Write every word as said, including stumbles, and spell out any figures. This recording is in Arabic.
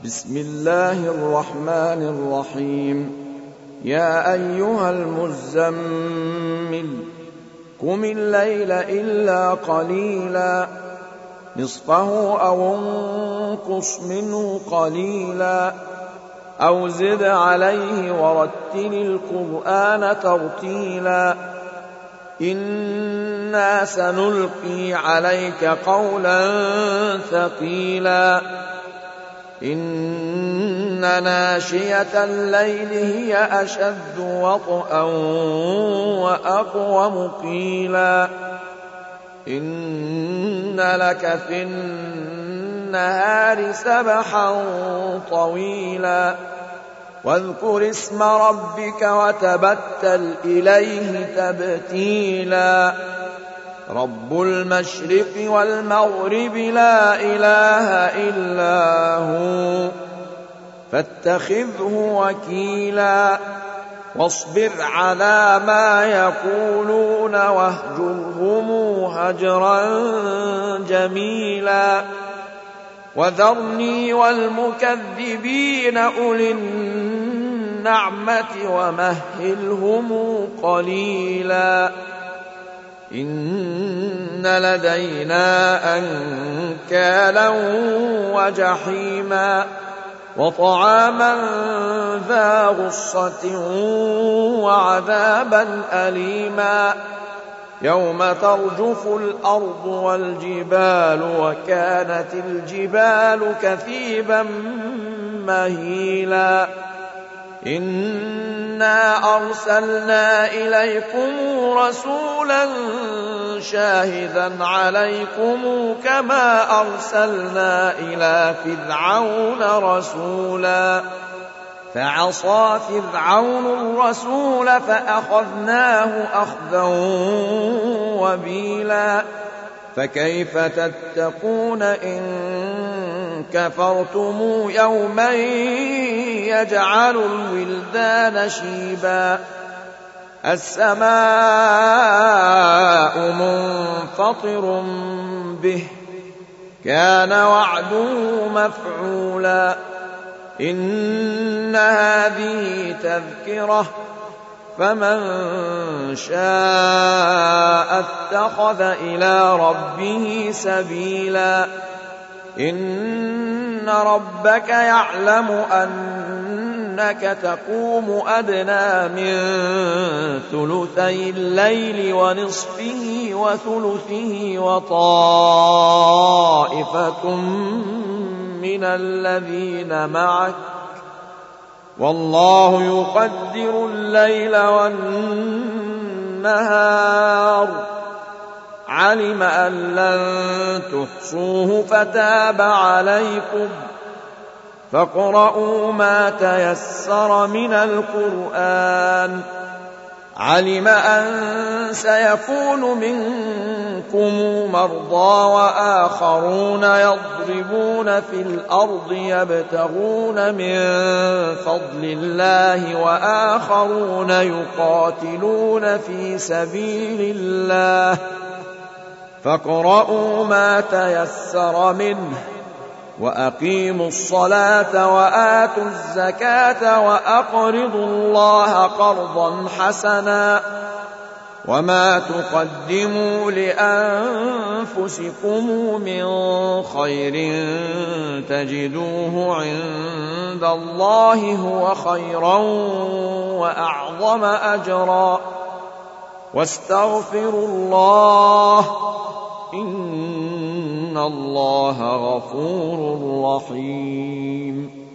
بسم الله الرحمن الرحيم. يا أيها المزمل قم الليل إلا قليلا نصفه أو انقص منه قليلا أو زد عليه ورتل القرآن ترتيلا إنا سنلقي عليك قولا ثقيلا إن ناشية الليل هي أشد وطئا وأقوم قيلا إن لك في النهار سبحا طويلا واذكر اسم ربك وتبتل إليه تبتيلا رب المشرق والمغرب لا إله إلا هو فاتخذه وكيلا واصبر على ما يقولون واهجرهم هجرا جميلا وذرني والمكذبين أولي النعمة ومهلهم قليلا إن لدينا أنكالا وجحيما وطعاما ذا غصة وعذابا أليما يوم ترجف الأرض والجبال وكانت الجبال كثيبا مهيلا إنا أرسلنا إليكم رسولا شاهدا عليكم كما أرسلنا إلى فرعون رسولا فعصى فرعون الرسول فأخذناه أخذا وبيلا فكيف تتقون إن كفرتم يوما يجعل الولدان شيبا السماء منفطر به كان وعده مفعولا إن هذه تذكرة فمن شاء اتخذ إلى ربه سبيلا إن ربك يعلم أنك تقوم أدنى من ثلثي الليل ونصفه وثلثه وطائفة من الذين معك والله يقدر الليل والنهار علم أن لن تحصوه فتاب عليكم فاقرؤوا ما تيسر من القرآن علم أن سيكون منكم مرضى وآخرون يضربون في الأرض يبتغون من فضل الله وآخرون يقاتلون في سبيل الله فاقرؤوا ما تيسر منه وأقيموا الصلاة وآتوا الزكاة وأقرضوا الله قرضا حسنا وما تقدموا لأنفسكم من خير تجدوه عند الله هو خيرا وأعظم أجرا واستغفروا الله إن الله غفور رحيم